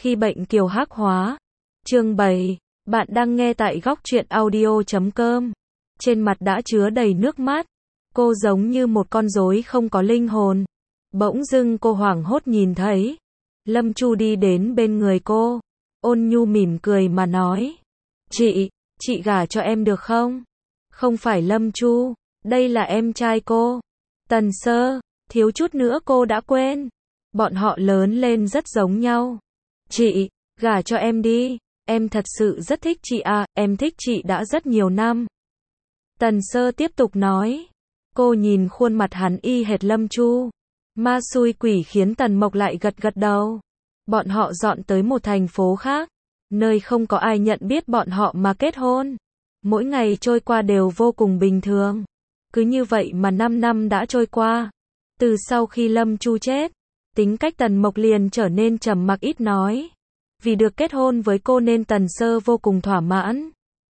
Khi bệnh kiều hắc hóa. Chương 7. Bạn đang nghe tại góc truyện audio.com. Trên mặt đã chứa đầy nước mắt. Cô giống như một con rối không có linh hồn. Bỗng dưng cô hoảng hốt nhìn thấy Lâm Chu đi đến bên người cô. Ôn nhu mỉm cười mà nói. Chị gả cho em được không? Không phải Lâm Chu, đây là em trai cô. Tần Sơ, thiếu chút nữa cô đã quên. Bọn họ lớn lên rất giống nhau. Chị, gả cho em đi, em thật sự rất thích chị à, em thích chị đã rất nhiều năm. Tần Sơ tiếp tục nói. Cô nhìn khuôn mặt hắn y hệt Lâm Chu. Ma xui quỷ khiến Tần Mộc lại gật gật đầu. Bọn họ dọn tới một thành phố khác, nơi không có ai nhận biết bọn họ mà kết hôn. Mỗi ngày trôi qua đều vô cùng bình thường. Cứ như vậy mà 5 năm đã trôi qua. Từ sau khi Lâm Chu chết, tính cách Tần Mộc liền trở nên trầm mặc ít nói. Vì được kết hôn với cô nên Tần Sơ vô cùng thỏa mãn.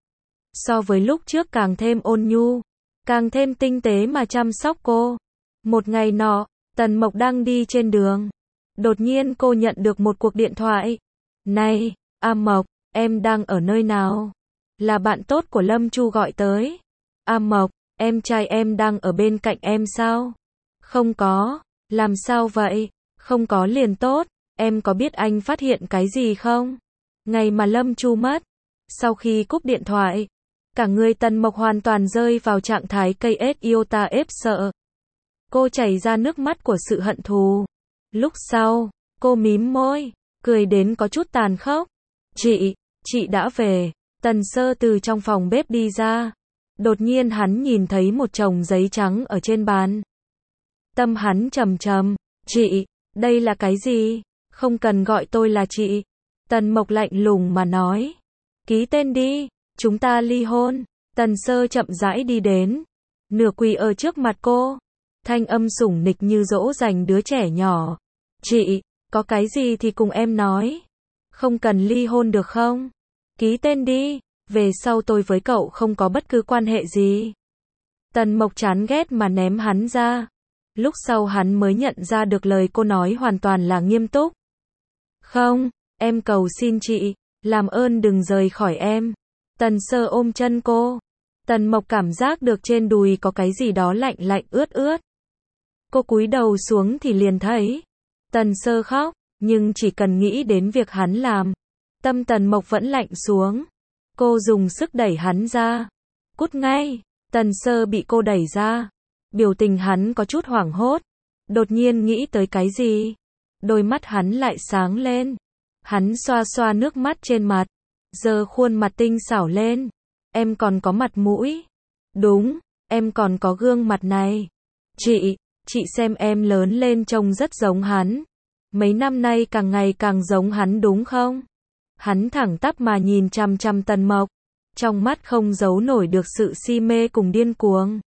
So với lúc trước càng thêm ôn nhu, càng thêm tinh tế mà chăm sóc cô. Một ngày nọ, Tần Mộc đang đi trên đường. Đột nhiên cô nhận được một cuộc điện thoại. Này, A Mộc, em đang ở nơi nào? Là bạn tốt của Lâm Chu gọi tới. A Mộc, em trai em đang ở bên cạnh em sao? Không có, làm sao vậy? Không có liền tốt, em có biết anh phát hiện cái gì không? Ngày mà Lâm Chu mất, sau khi cúp điện thoại, cả người Tần Mộc hoàn toàn rơi vào trạng thái cây ếch iota ép sợ. Cô chảy ra nước mắt của sự hận thù. Lúc sau, cô mím môi, cười đến có chút tàn khốc. Chị đã về. Tần Sơ từ trong phòng bếp đi ra. Đột nhiên hắn nhìn thấy một chồng giấy trắng ở trên bàn. Tâm hắn trầm trầm. Chị, đây là cái gì? Không cần gọi tôi là chị. Tần Mộc lạnh lùng mà nói. Ký tên đi, chúng ta ly hôn. Tần Sơ chậm rãi đi đến. Nửa quỳ ở trước mặt cô. Thanh âm sủng nịch như dỗ dành đứa trẻ nhỏ. Chị, có cái gì thì cùng em nói. Không cần ly hôn được không? Ký tên đi, về sau tôi với cậu không có bất cứ quan hệ gì. Tần Mộc chán ghét mà ném hắn ra. Lúc sau hắn mới nhận ra được lời cô nói hoàn toàn là nghiêm túc. Không, em cầu xin chị, làm ơn đừng rời khỏi em. Tần Sơ ôm chân cô. Tần Mộc cảm giác được trên đùi có cái gì đó lạnh lạnh ướt ướt. Cô cúi đầu xuống thì liền thấy. Tần Sơ khóc, nhưng chỉ cần nghĩ đến việc hắn làm, tâm Tần Mộc vẫn lạnh xuống. Cô dùng sức đẩy hắn ra. Cút ngay. Tần Sơ bị cô đẩy ra. Biểu tình hắn có chút hoảng hốt. Đột nhiên nghĩ tới cái gì. Đôi mắt hắn lại sáng lên. Hắn xoa xoa nước mắt trên mặt. Giơ khuôn mặt tinh xảo lên. Em còn có mặt mũi. Đúng, em còn có gương mặt này. Chị xem em lớn lên trông rất giống hắn. Mấy năm nay càng ngày càng giống hắn đúng không? Hắn thẳng tắp mà nhìn chằm chằm Tần Mộc. Trong mắt không giấu nổi được sự si mê cùng điên cuồng.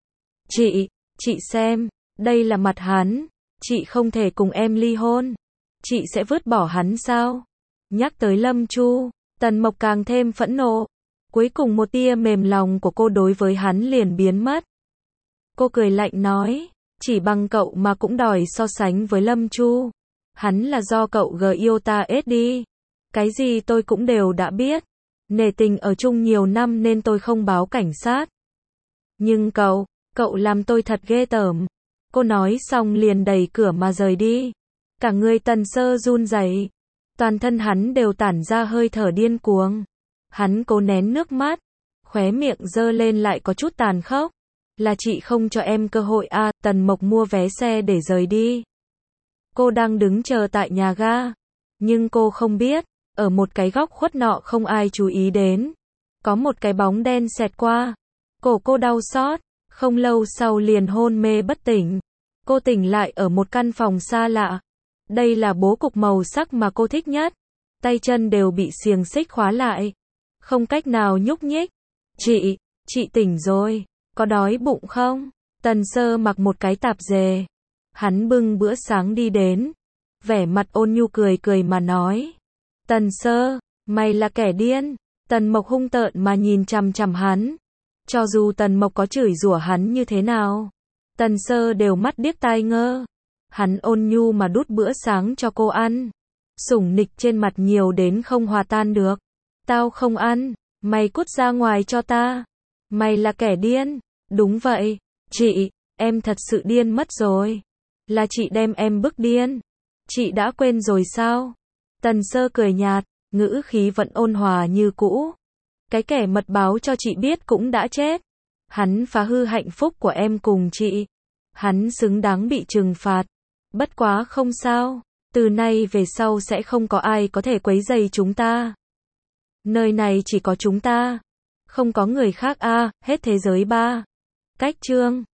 Chị xem, đây là mặt hắn. Chị không thể cùng em ly hôn. Chị sẽ vứt bỏ hắn sao? Nhắc tới Lâm Chu, Tần Mộc càng thêm phẫn nộ. Cuối cùng một tia mềm lòng của cô đối với hắn liền biến mất. Cô cười lạnh nói, chỉ bằng cậu mà cũng đòi so sánh với Lâm Chu. Hắn là do cậu iota ết đi. Cái gì tôi cũng đều đã biết. Nể tình ở chung nhiều năm nên tôi không báo cảnh sát. Nhưng cậu làm tôi thật ghê tởm. Cô nói xong liền đẩy cửa mà rời đi. Cả người Tần Sơ run rẩy. Toàn thân hắn đều tản ra hơi thở điên cuồng. Hắn cố nén nước mắt. Khóe miệng giơ lên lại có chút tàn khốc. Là chị không cho em cơ hội à, Tần Mộc mua vé xe để rời đi. Cô đang đứng chờ tại nhà ga. Nhưng cô không biết, ở một cái góc khuất nọ không ai chú ý đến. Có một cái bóng đen xẹt qua. Cổ cô đau xót, không lâu sau liền hôn mê bất tỉnh. Cô tỉnh lại ở một căn phòng xa lạ. Đây là bố cục màu sắc mà cô thích nhất. Tay chân đều bị xiềng xích khóa lại. Không cách nào nhúc nhích. Chị tỉnh rồi, có đói bụng không? Tần Sơ mặc một cái tạp dề. Hắn bưng bữa sáng đi đến. Vẻ mặt ôn nhu cười cười mà nói. Tần Sơ, mày là kẻ điên. Tần Mộc hung tợn mà nhìn chằm chằm hắn. Cho dù Tần Mộc có chửi rủa hắn như thế nào, Tần Sơ đều mắt điếc tai ngơ. Hắn ôn nhu mà đút bữa sáng cho cô ăn. Sủng nịch trên mặt nhiều đến không hòa tan được. Tao không ăn, mày cút ra ngoài cho ta. Mày là kẻ điên. Đúng vậy, chị, em thật sự điên mất rồi. Là chị đem em bức điên. Chị đã quên rồi sao? Tần Sơ cười nhạt, ngữ khí vẫn ôn hòa như cũ. Cái kẻ mật báo cho chị biết cũng đã chết. Hắn phá hư hạnh phúc của em cùng chị. Hắn xứng đáng bị trừng phạt. Bất quá không sao, từ nay về sau sẽ không có ai có thể quấy rầy chúng ta. Nơi này chỉ có chúng ta, không có người khác a, hết thế giới ba. Cách chương